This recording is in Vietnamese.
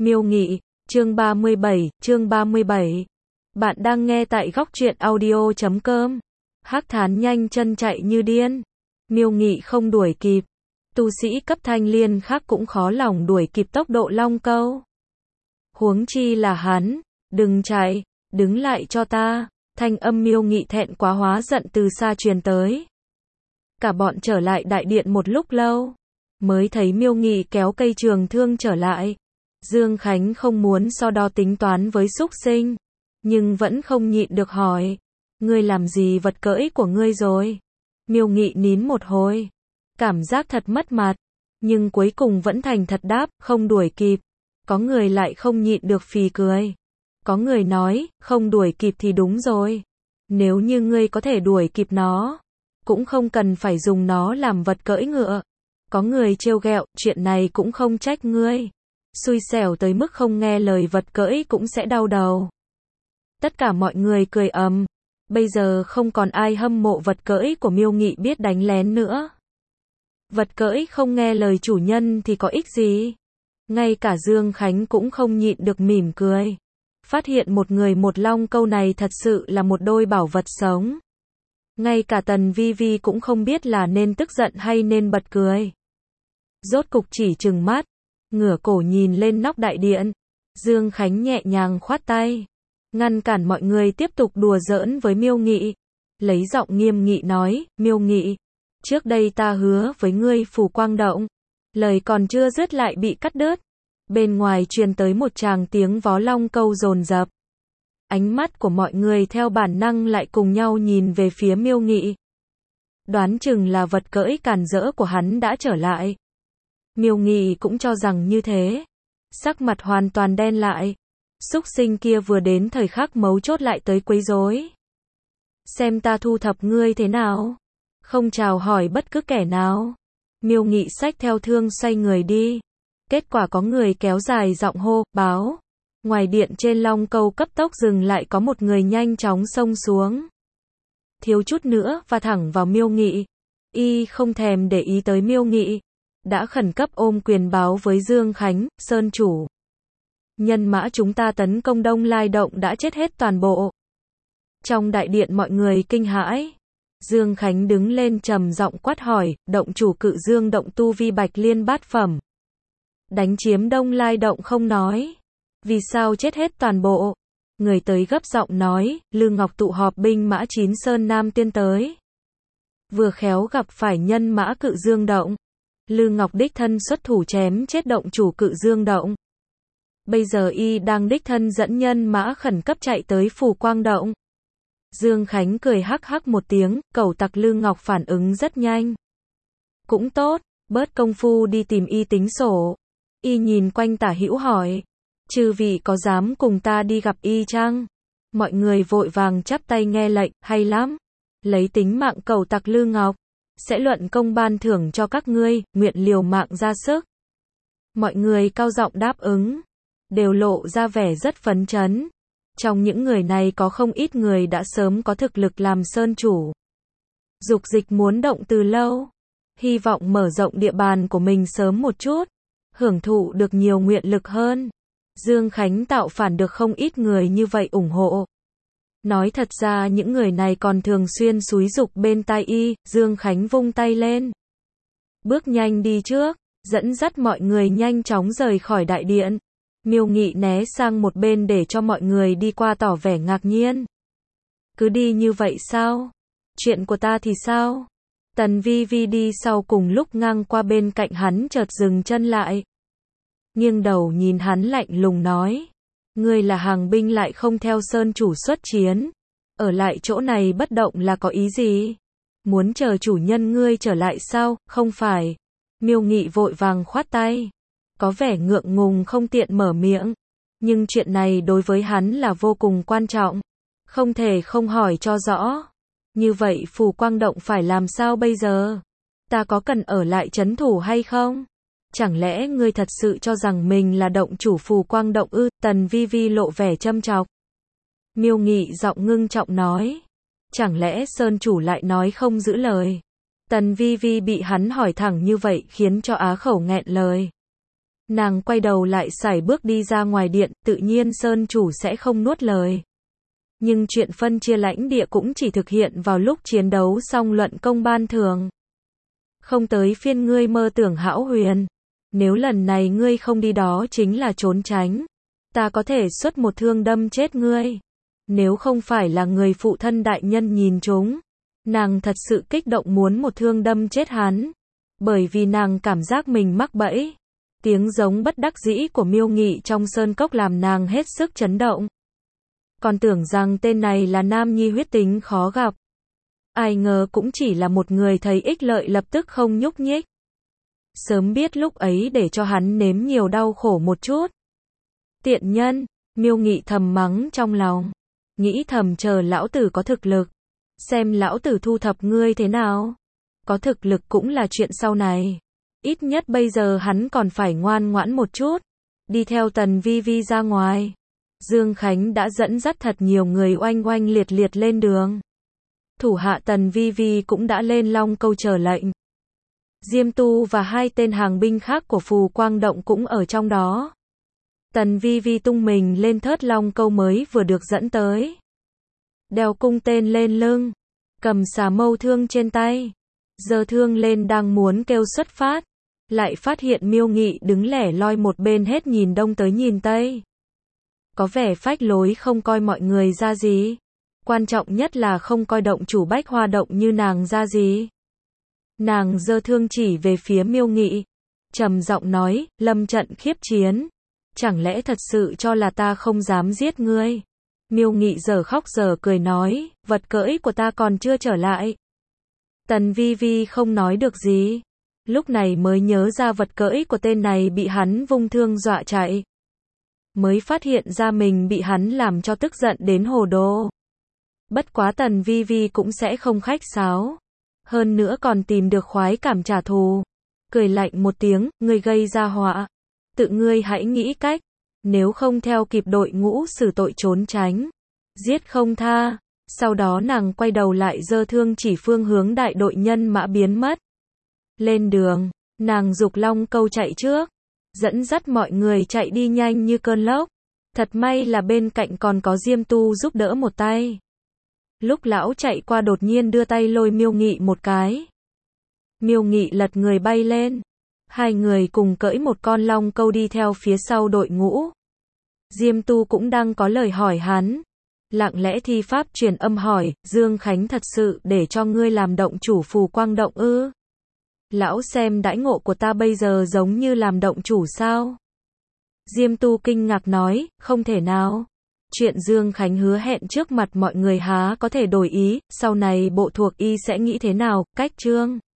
Miêu Nghị, chương 37. Bạn đang nghe tại góc truyện audio.com. Hắc Thán nhanh chân chạy như điên. Miêu Nghị không đuổi kịp. Tu sĩ cấp thanh liên khác cũng khó lòng đuổi kịp tốc độ long câu. Huống chi là hắn. Đừng chạy, đứng lại cho ta. Thanh âm Miêu Nghị thẹn quá hóa giận từ xa truyền tới. Cả bọn trở lại đại điện một lúc lâu. Mới thấy Miêu Nghị kéo cây trường thương trở lại. Dương Khánh không muốn so đo tính toán với súc sinh, nhưng vẫn không nhịn được hỏi, ngươi làm gì vật cưỡi của ngươi rồi? Miêu Nghị nín một hồi, cảm giác thật mất mặt, nhưng cuối cùng vẫn thành thật đáp, không đuổi kịp. Có người lại không nhịn được phì cười. Có người nói, không đuổi kịp thì đúng rồi. Nếu như ngươi có thể đuổi kịp nó, cũng không cần phải dùng nó làm vật cưỡi ngựa. Có người trêu ghẹo, chuyện này cũng không trách ngươi. Xui xẻo tới mức không nghe lời vật cưỡi cũng sẽ đau đầu. Tất cả mọi người cười ầm. Bây giờ không còn ai hâm mộ vật cưỡi của Miêu Nghị biết đánh lén nữa. Vật cưỡi không nghe lời chủ nhân thì có ích gì? Ngay cả Dương Khánh cũng không nhịn được mỉm cười. Phát hiện một người một long câu này thật sự là một đôi bảo vật sống. Ngay cả Tần Vi Vi cũng không biết là nên tức giận hay nên bật cười. Rốt cục chỉ trừng mắt, ngửa cổ nhìn lên nóc đại điện. Dương Khánh nhẹ nhàng khoát tay, ngăn cản mọi người tiếp tục đùa giỡn với Miêu Nghị. Lấy giọng nghiêm nghị nói, Miêu Nghị, trước đây ta hứa với ngươi Phù Quang Động. Lời còn chưa dứt lại bị cắt đứt. Bên ngoài truyền tới một tràng tiếng vó long câu dồn dập. Ánh mắt của mọi người theo bản năng lại cùng nhau nhìn về phía Miêu Nghị. Đoán chừng là vật cưỡi càn rỡ của hắn đã trở lại. Miêu Nghị cũng cho rằng như thế. Sắc mặt hoàn toàn đen lại. Súc sinh kia vừa đến thời khắc mấu chốt lại tới quấy rối. Xem ta thu thập ngươi thế nào. Không chào hỏi bất cứ kẻ nào. Miêu Nghị xách theo thương xoay người đi. Kết quả có người kéo dài giọng hô, báo. Ngoài điện trên long câu cấp tốc dừng lại có một người nhanh chóng xông xuống. Thiếu chút nữa và thẳng vào Miêu Nghị. Y không thèm để ý tới Miêu Nghị. Đã khẩn cấp ôm quyền báo với Dương Khánh, Sơn chủ. Nhân mã chúng ta tấn công Đông Lai Động đã chết hết toàn bộ. Trong đại điện mọi người kinh hãi. Dương Khánh đứng lên trầm giọng quát hỏi, động chủ Cự Dương Động tu vi Bạch Liên bát phẩm. Đánh chiếm Đông Lai Động không nói. Vì sao chết hết toàn bộ? Người tới gấp giọng nói, Lư Ngọc tụ họp binh mã Chín Sơn Nam Tiên tới. Vừa khéo gặp phải nhân mã Cự Dương Động. Lư Ngọc đích thân xuất thủ chém chết động chủ Cự Dương Động. Bây giờ y đang đích thân dẫn nhân mã khẩn cấp chạy tới Phù Quang Động. Dương Khánh cười hắc hắc một tiếng, cẩu tặc Lư Ngọc phản ứng rất nhanh. Cũng tốt, bớt công phu đi tìm y tính sổ. Y nhìn quanh tả hữu hỏi, chư vị có dám cùng ta đi gặp y chăng? Mọi người vội vàng chắp tay nghe lệnh, hay lắm. Lấy tính mạng cẩu tặc Lư Ngọc. Sẽ luận công ban thưởng cho các ngươi, nguyện liều mạng ra sức. Mọi người cao giọng đáp ứng, đều lộ ra vẻ rất phấn chấn. Trong những người này có không ít người đã sớm có thực lực làm sơn chủ. Dục dịch muốn động từ lâu, hy vọng mở rộng địa bàn của mình sớm một chút, hưởng thụ được nhiều nguyện lực hơn. Dương Khánh tạo phản được không ít người như vậy ủng hộ. Nói thật ra những người này còn thường xuyên xúi giục bên tai y. Dương Khánh vung tay lên, bước nhanh đi trước, dẫn dắt mọi người nhanh chóng rời khỏi đại điện. Miêu Nghị né sang một bên để cho mọi người đi qua tỏ vẻ ngạc nhiên. Cứ đi như vậy sao? Chuyện của ta thì sao? Tần Vi Vi đi sau cùng lúc ngang qua bên cạnh hắn chợt dừng chân lại. Nghiêng đầu nhìn hắn lạnh lùng nói. Ngươi là hàng binh lại không theo sơn chủ xuất chiến. Ở lại chỗ này bất động là có ý gì? Muốn chờ chủ nhân ngươi trở lại sao? Không phải. Miêu Nghị vội vàng khoát tay. Có vẻ ngượng ngùng không tiện mở miệng. Nhưng chuyện này đối với hắn là vô cùng quan trọng. Không thể không hỏi cho rõ. Như vậy Phù Quang Động phải làm sao bây giờ? Ta có cần ở lại trấn thủ hay không? Chẳng lẽ ngươi thật sự cho rằng mình là động chủ Phù Quang Động ư? Tần Vi Vi lộ vẻ châm chọc. Miêu Nghị giọng ngưng trọng nói. Chẳng lẽ sơn chủ lại nói không giữ lời? Tần Vi Vi bị hắn hỏi thẳng như vậy khiến cho á khẩu nghẹn lời. Nàng quay đầu lại sải bước đi ra ngoài điện, tự nhiên Sơn chủ sẽ không nuốt lời. Nhưng chuyện phân chia lãnh địa cũng chỉ thực hiện vào lúc chiến đấu xong luận công ban thưởng. Không tới phiên ngươi mơ tưởng hão huyền. Nếu lần này ngươi không đi đó chính là trốn tránh. Ta có thể xuất một thương đâm chết ngươi. Nếu không phải là người phụ thân đại nhân nhìn chúng. Nàng thật sự kích động muốn một thương đâm chết hắn. Bởi vì nàng cảm giác mình mắc bẫy. Tiếng giống bất đắc dĩ của Miêu Nghị trong sơn cốc làm nàng hết sức chấn động. Còn tưởng rằng tên này là nam nhi huyết tính khó gặp. Ai ngờ cũng chỉ là một người thấy ích lợi lập tức không nhúc nhích. Sớm biết lúc ấy để cho hắn nếm nhiều đau khổ một chút. Tiện nhân, Miêu Nghị thầm mắng trong lòng. Nghĩ thầm chờ lão tử có thực lực. Xem lão tử thu thập ngươi thế nào. Có thực lực cũng là chuyện sau này. Ít nhất bây giờ hắn còn phải ngoan ngoãn một chút. Đi theo Tần Vi Vi ra ngoài. Dương Khánh đã dẫn dắt thật nhiều người oanh oanh liệt liệt lên đường. Thủ hạ Tần Vi Vi cũng đã lên Long Câu chờ lệnh. Diêm Tu và 2 tên hàng binh khác của Phù Quang Động cũng ở trong đó. Tần Vi Vi tung mình lên thớt Long Câu mới vừa được dẫn tới. Đeo cung tên lên lưng. Cầm xà mâu thương trên tay. Giơ thương lên đang muốn kêu xuất phát. Lại phát hiện Miêu Nghị đứng lẻ loi một bên hết nhìn đông tới nhìn tây. Có vẻ phách lối không coi mọi người ra gì. Quan trọng nhất là không coi động chủ Bách Hoa Động như nàng ra gì. Nàng giơ thương chỉ về phía Miêu Nghị. Trầm giọng nói, lâm trận khiếp chiến. Chẳng lẽ thật sự cho là ta không dám giết ngươi? Miêu Nghị giờ khóc giờ cười nói, vật cưỡi của ta còn chưa trở lại. Tần Vi Vi không nói được gì. Lúc này mới nhớ ra vật cưỡi của tên này bị hắn vung thương dọa chạy. Mới phát hiện ra mình bị hắn làm cho tức giận đến hồ đồ. Bất quá Tần Vi Vi cũng sẽ không khách sáo. Hơn nữa còn tìm được khoái cảm trả thù. Cười lạnh một tiếng, ngươi gây ra họa. Tự ngươi hãy nghĩ cách. Nếu không theo kịp đội ngũ xử tội trốn tránh. Giết không tha. Sau đó nàng quay đầu lại giơ thương chỉ phương hướng đại đội nhân mã biến mất. Lên đường, nàng giục Long Câu chạy trước. Dẫn dắt mọi người chạy đi nhanh như cơn lốc. Thật may là bên cạnh còn có Diêm Tu giúp đỡ một tay. Lúc lão chạy qua đột nhiên đưa tay lôi Miêu Nghị một cái. Miêu Nghị lật người bay lên. 2 người cùng cưỡi một con Long Câu đi theo phía sau đội ngũ. Diêm Tu cũng đang có lời hỏi hắn. Lặng lẽ thi pháp truyền âm hỏi, Dương Khánh thật sự để cho ngươi làm động chủ Phù Quang Động ư? Lão xem đãi ngộ của ta bây giờ giống như làm động chủ sao? Diêm Tu kinh ngạc nói, không thể nào. Chuyện Dương Khánh hứa hẹn trước mặt mọi người há có thể đổi ý, sau này bộ thuộc y sẽ nghĩ thế nào, cách chương.